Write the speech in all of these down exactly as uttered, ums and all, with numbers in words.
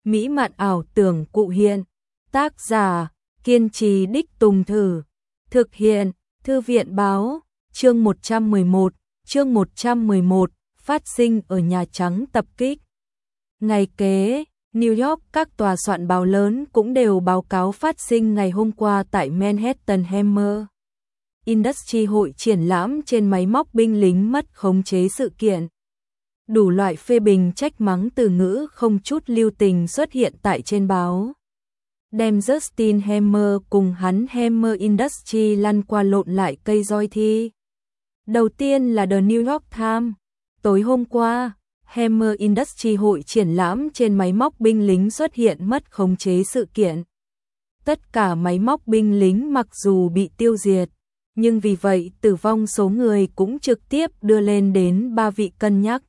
mỹ mạn ảo tưởng cụ hiện. Tác giả, kiên trì đích tùng thử. Thực hiện, Thư viện báo, chương một trăm mười một, chương một trăm mười một, phát sinh ở Nhà Trắng tập kích. Ngày kế, New York các tòa soạn báo lớn cũng đều báo cáo phát sinh ngày hôm qua tại Manhattan Hammer Industry hội triển lãm trên máy móc binh lính mất khống chế sự kiện. Đủ loại phê bình trách mắng từ ngữ không chút lưu tình xuất hiện tại trên báo. Đem Justin Hammer cùng hắn Hammer Industry lăn qua lộn lại cây roi thi. Đầu tiên là The New York Times. Tối hôm qua, Hammer Industry hội triển lãm trên máy móc binh lính xuất hiện mất khống chế sự kiện. Tất cả máy móc binh lính mặc dù bị tiêu diệt, nhưng vì vậy tử vong số người cũng trực tiếp đưa lên đến ba vị cân nhắc.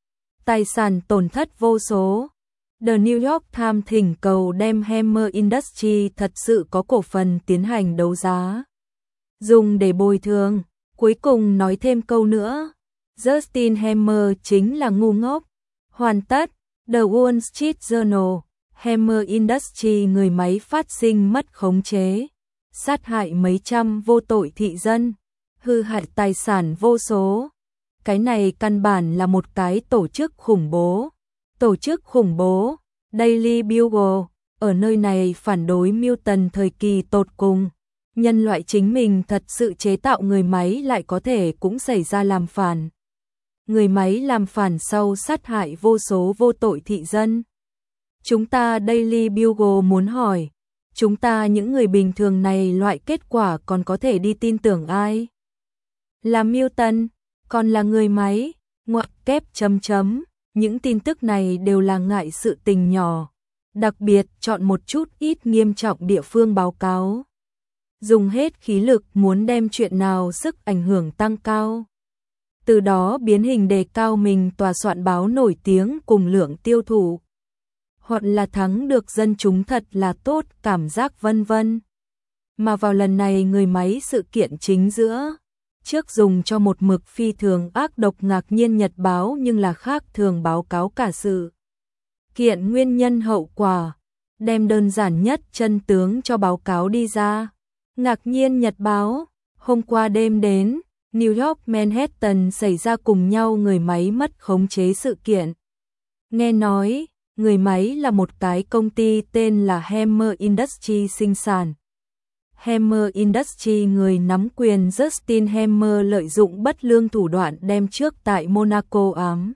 Tài sản tổn thất vô số. The New York Times thỉnh cầu đem Hammer Industry thật sự có cổ phần tiến hành đấu giá, dùng để bồi thường. Cuối cùng nói thêm câu nữa, Justin Hammer chính là ngu ngốc. Hoàn tất. The Wall Street Journal. Hammer Industry người máy phát sinh mất khống chế, sát hại mấy trăm vô tội thị dân, hư hại tài sản vô số. Cái này căn bản là một cái tổ chức khủng bố. Tổ chức khủng bố. Daily Bugle ở nơi này phản đối Milton thời kỳ tột cùng. Nhân loại chính mình thật sự chế tạo người máy lại có thể cũng xảy ra làm phản. Người máy làm phản sau sát hại vô số vô tội thị dân. Chúng ta Daily Bugle muốn hỏi, chúng ta những người bình thường này loại kết quả còn có thể đi tin tưởng ai? Là Milton, còn là người máy, ngoặc kép chấm chấm. Những tin tức này đều là ngại sự tình nhỏ, đặc biệt chọn một chút ít nghiêm trọng địa phương báo cáo. Dùng hết khí lực muốn đem chuyện nào sức ảnh hưởng tăng cao. Từ đó biến hình đề cao mình tòa soạn báo nổi tiếng cùng lượng tiêu thụ. Hoặc là thắng được dân chúng thật là tốt cảm giác vân vân. Mà vào lần này người máy sự kiện chính giữa, trước dùng cho một mực phi thường ác độc ngạc nhiên nhật báo nhưng là khác thường báo cáo cả sự kiện nguyên nhân hậu quả, đem đơn giản nhất chân tướng cho báo cáo đi ra. Ngạc nhiên nhật báo, hôm qua đêm đến, New York Manhattan xảy ra cùng nhau người máy mất khống chế sự kiện. Nghe nói, người máy là một cái công ty tên là Hammer Industry sinh sản. Hammer Industry người nắm quyền Justin Hammer lợi dụng bất lương thủ đoạn đem trước tại Monaco ám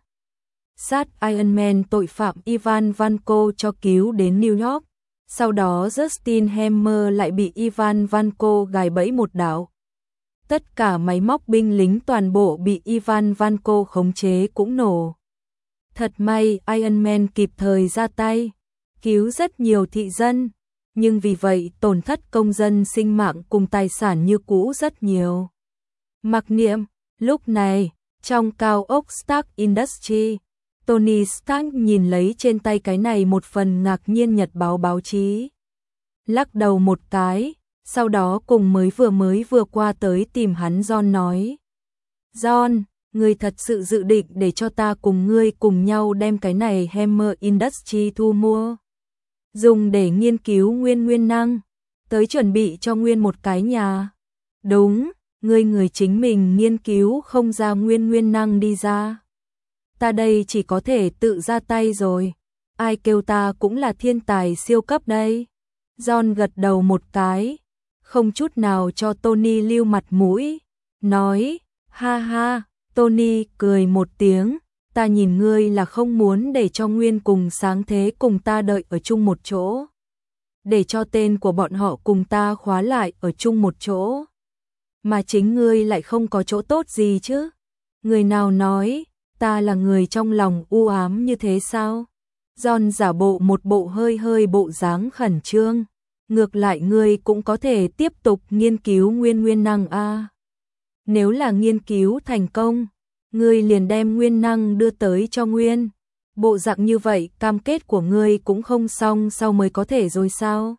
sát Iron Man tội phạm Ivan Vanko cho cứu đến New York. Sau đó Justin Hammer lại bị Ivan Vanko gài bẫy một đảo. Tất cả máy móc binh lính toàn bộ bị Ivan Vanko khống chế cũng nổ. Thật may Iron Man kịp thời ra tay, cứu rất nhiều thị dân. Nhưng vì vậy tổn thất công dân sinh mạng cùng tài sản như cũ rất nhiều. Mặc niệm, lúc này, trong cao ốc Stark Industry, Tony Stark nhìn lấy trên tay cái này một phần ngạc nhiên nhật báo báo chí. Lắc đầu một cái, sau đó cùng mới vừa mới vừa qua tới tìm hắn John nói. John, ngươi thật sự dự định để cho ta cùng ngươi cùng nhau đem cái này Hammer Industry thu mua, dùng để nghiên cứu nguyên nguyên năng, tới chuẩn bị cho nguyên một cái nhà. Đúng, ngươi người chính mình nghiên cứu không ra nguyên nguyên năng đi ra. Ta đây chỉ có thể tự ra tay rồi. Ai kêu ta cũng là thiên tài siêu cấp đây. John gật đầu một cái, không chút nào cho Tony lưu mặt mũi, nói, ha ha. Tony cười một tiếng, ta nhìn ngươi là không muốn để cho nguyên cùng sáng thế cùng ta đợi ở chung một chỗ, để cho tên của bọn họ cùng ta khóa lại ở chung một chỗ, mà chính ngươi lại không có chỗ tốt gì chứ. Người nào nói, ta là người trong lòng u ám như thế sao? John giả bộ một bộ hơi hơi bộ dáng khẩn trương, ngược lại ngươi cũng có thể tiếp tục nghiên cứu nguyên nguyên năng a. Nếu là nghiên cứu thành công, ngươi liền đem nguyên năng đưa tới cho nguyên. Bộ dạng như vậy cam kết của ngươi cũng không xong sau mới có thể rồi sao?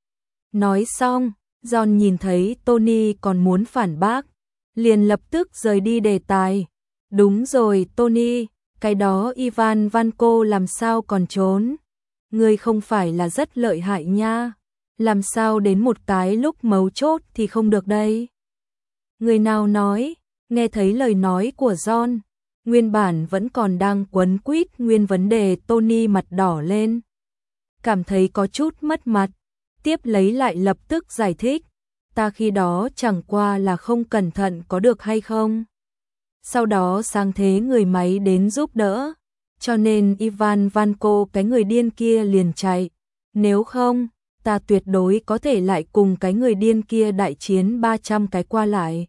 Nói xong, John nhìn thấy Tony còn muốn phản bác, liền lập tức rời đi đề tài. Đúng rồi Tony, cái đó Ivan Vanko làm sao còn trốn? ngươi không phải là rất lợi hại nha, làm sao đến một cái lúc mấu chốt thì không được đây? Người nào nói? Nghe thấy lời nói của John, nguyên bản vẫn còn đang quấn quýt nguyên vấn đề, Tony mặt đỏ lên, cảm thấy có chút mất mặt, tiếp lấy lại lập tức giải thích, ta khi đó chẳng qua là không cẩn thận có được hay không. Sau đó sang thế người máy đến giúp đỡ, cho nên Ivan Vanko cái người điên kia liền chạy, nếu không, ta tuyệt đối có thể lại cùng cái người điên kia đại chiến ba trăm cái qua lại.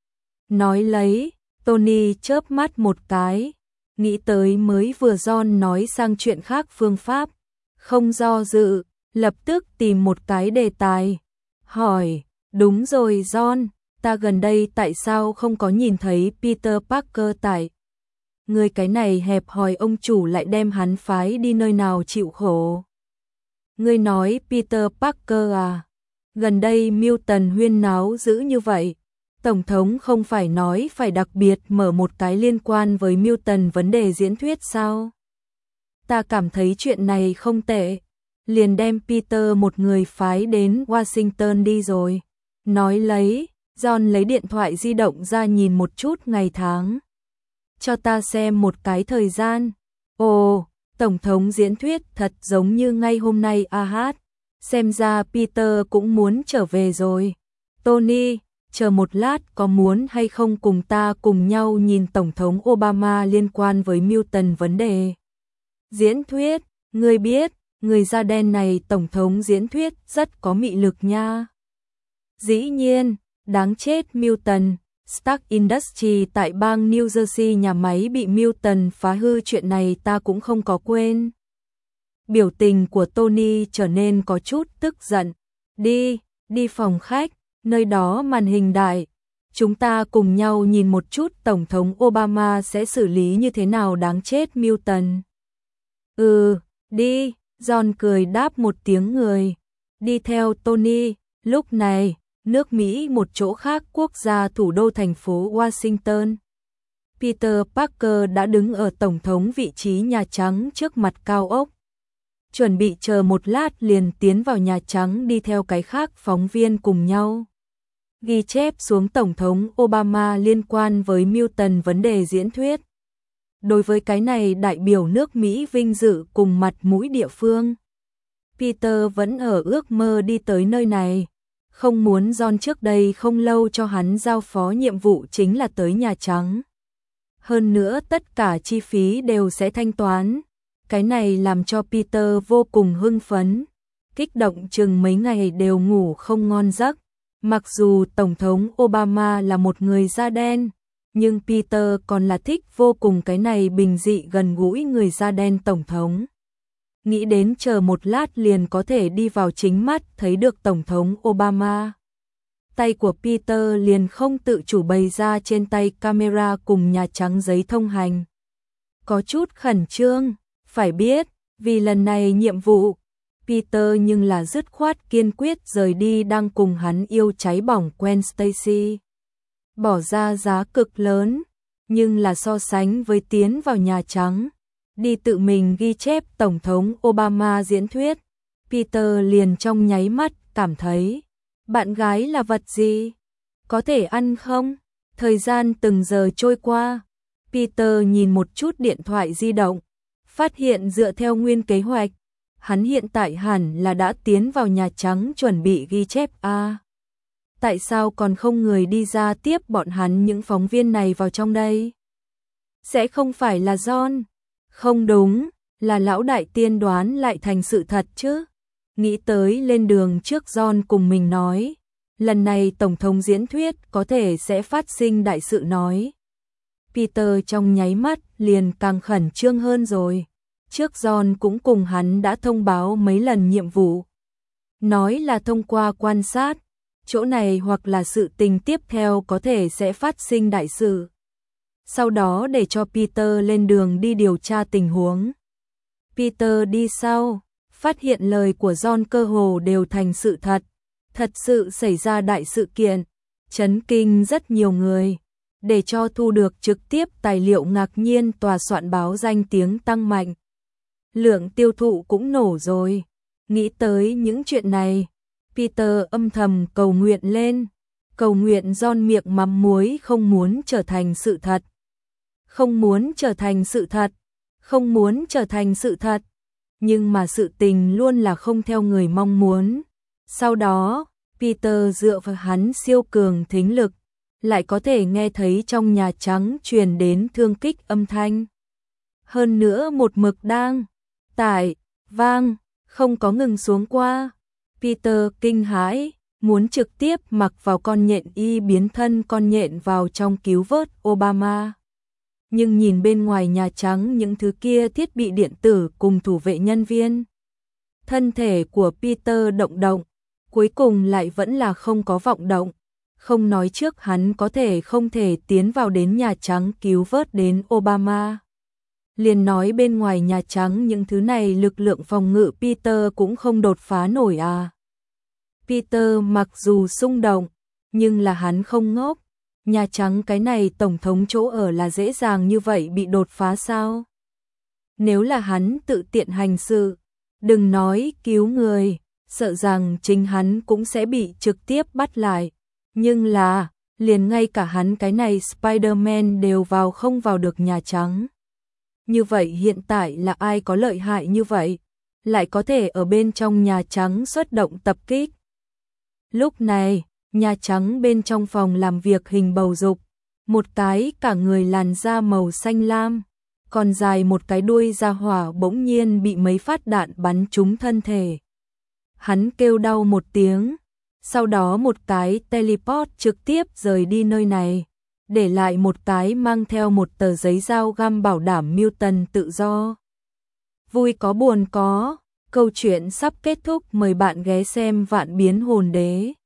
Nói lấy, Tony chớp mắt một cái, nghĩ tới mới vừa John nói sang chuyện khác phương pháp, không do dự, lập tức tìm một cái đề tài, hỏi, đúng rồi John, ta gần đây tại sao không có nhìn thấy Peter Parker tại? Người cái này hẹp hòi ông chủ lại đem hắn phái đi nơi nào chịu khổ. Ngươi nói Peter Parker à? Gần đây Milton huyên náo dữ như vậy, Tổng thống không phải nói phải đặc biệt mở một cái liên quan với Milton vấn đề diễn thuyết sao? Ta cảm thấy chuyện này không tệ, liền đem Peter một người phái đến Washington đi rồi. Nói lấy, John lấy điện thoại di động ra nhìn một chút ngày tháng. Cho ta xem một cái thời gian. Ồ, Tổng thống diễn thuyết thật giống như ngay hôm nay a hát. Xem ra Peter cũng muốn trở về rồi. Tony, chờ một lát, có muốn hay không cùng ta cùng nhau nhìn Tổng thống Obama liên quan với Milton vấn đề diễn thuyết? Ngươi biết, người da đen này Tổng thống diễn thuyết rất có mị lực nha. Dĩ nhiên, đáng chết Milton. Stark Industries tại bang New Jersey, nhà máy bị Milton phá hư, chuyện này ta cũng không có quên. Biểu tình của Tony trở nên có chút tức giận. Đi, đi phòng khách, nơi đó màn hình đại. Chúng ta cùng nhau nhìn một chút Tổng thống Obama sẽ xử lý như thế nào đáng chết Milton. Ừ, đi, John cười đáp một tiếng người. Đi theo Tony, lúc này, nước Mỹ một chỗ khác, quốc gia thủ đô thành phố Washington. Peter Parker đã đứng ở Tổng thống vị trí Nhà Trắng trước mặt cao ốc. Chuẩn bị chờ một lát liền tiến vào Nhà Trắng đi theo cái khác phóng viên cùng nhau. Ghi chép xuống Tổng thống Obama liên quan với Milton vấn đề diễn thuyết. Đối với cái này đại biểu nước Mỹ vinh dự cùng mặt mũi địa phương. Peter vẫn ở ước mơ đi tới nơi này. Không muốn John trước đây không lâu cho hắn giao phó nhiệm vụ chính là tới Nhà Trắng. Hơn nữa tất cả chi phí đều sẽ thanh toán. Cái này làm cho Peter vô cùng hưng phấn. Kích động chừng mấy ngày đều ngủ không ngon giấc. Mặc dù Tổng thống Obama là một người da đen, nhưng Peter còn là thích vô cùng cái này bình dị gần gũi người da đen Tổng thống. Nghĩ đến chờ một lát liền có thể đi vào chính mắt thấy được Tổng thống Obama. Tay của Peter liền không tự chủ bày ra trên tay camera cùng Nhà Trắng giấy thông hành. Có chút khẩn trương, phải biết, vì lần này nhiệm vụ, Peter nhưng là dứt khoát kiên quyết rời đi đang cùng hắn yêu cháy bỏng Gwen Stacy. Bỏ ra giá cực lớn, nhưng là so sánh với tiến vào Nhà Trắng, đi tự mình ghi chép Tổng thống Obama diễn thuyết, Peter liền trong nháy mắt cảm thấy, bạn gái là vật gì? Có thể ăn không? Thời gian từng giờ trôi qua, Peter nhìn một chút điện thoại di động, phát hiện dựa theo nguyên kế hoạch, hắn hiện tại hẳn là đã tiến vào Nhà Trắng chuẩn bị ghi chép a. À, tại sao còn không người đi ra tiếp bọn hắn những phóng viên này vào trong đây? Sẽ không phải là John? Không đúng, là lão đại tiên đoán lại thành sự thật chứ. Nghĩ tới lên đường trước John cùng mình nói, lần này Tổng thống diễn thuyết có thể sẽ phát sinh đại sự nói. Peter trong nháy mắt liền càng khẩn trương hơn rồi. Trước John cũng cùng hắn đã thông báo mấy lần nhiệm vụ. Nói là thông qua quan sát, chỗ này hoặc là sự tình tiếp theo có thể sẽ phát sinh đại sự. Sau đó để cho Peter lên đường đi điều tra tình huống. Peter đi sau, phát hiện lời của John cơ hồ đều thành sự thật. Thật sự xảy ra đại sự kiện, chấn kinh rất nhiều người. Để cho thu được trực tiếp tài liệu ngạc nhiên, tòa soạn báo danh tiếng tăng mạnh. lượng tiêu thụ cũng nổ rồi. Nghĩ tới những chuyện này, Peter âm thầm cầu nguyện lên, cầu nguyện giòn miệng mắm muối không muốn trở thành sự thật. Không muốn trở thành sự thật, không muốn trở thành sự thật. Nhưng mà sự tình luôn là không theo người mong muốn. Sau đó, Peter dựa vào hắn siêu cường thính lực, lại có thể nghe thấy trong Nhà Trắng truyền đến thương kích âm thanh. Hơn nữa một mực đang tải, vang, không có ngừng xuống qua. Peter kinh hãi, muốn trực tiếp mặc vào con nhện y biến thân con nhện vào trong cứu vớt Obama. Nhưng nhìn bên ngoài Nhà Trắng những thứ kia thiết bị điện tử cùng thủ vệ nhân viên. Thân thể của Peter động động, cuối cùng lại vẫn là không có vọng động. Không nói trước hắn có thể không thể tiến vào đến Nhà Trắng cứu vớt đến Obama. Liền nói bên ngoài Nhà Trắng những thứ này lực lượng phòng ngự Peter cũng không đột phá nổi à. Peter mặc dù xung động, nhưng là hắn không ngốc. Nhà Trắng cái này tổng thống chỗ ở là dễ dàng như vậy bị đột phá sao? Nếu là hắn tự tiện hành sự, đừng nói cứu người, sợ rằng chính hắn cũng sẽ bị trực tiếp bắt lại. Nhưng là, liền ngay cả hắn cái này Spider-Man đều vào không vào được Nhà Trắng. Như vậy hiện tại là ai có lợi hại như vậy, lại có thể ở bên trong Nhà Trắng xuất động tập kích. Lúc này, Nhà Trắng bên trong phòng làm việc hình bầu dục, một cái cả người làn da màu xanh lam, còn dài một cái đuôi ra hỏa bỗng nhiên bị mấy phát đạn bắn trúng thân thể. Hắn kêu đau một tiếng, sau đó một cái teleport trực tiếp rời đi nơi này, để lại một cái mang theo một tờ giấy dao găm bảo đảm mutant tự do. Vui có buồn có, câu chuyện sắp kết thúc, mời bạn ghé xem Vạn Biến Hồn Đế.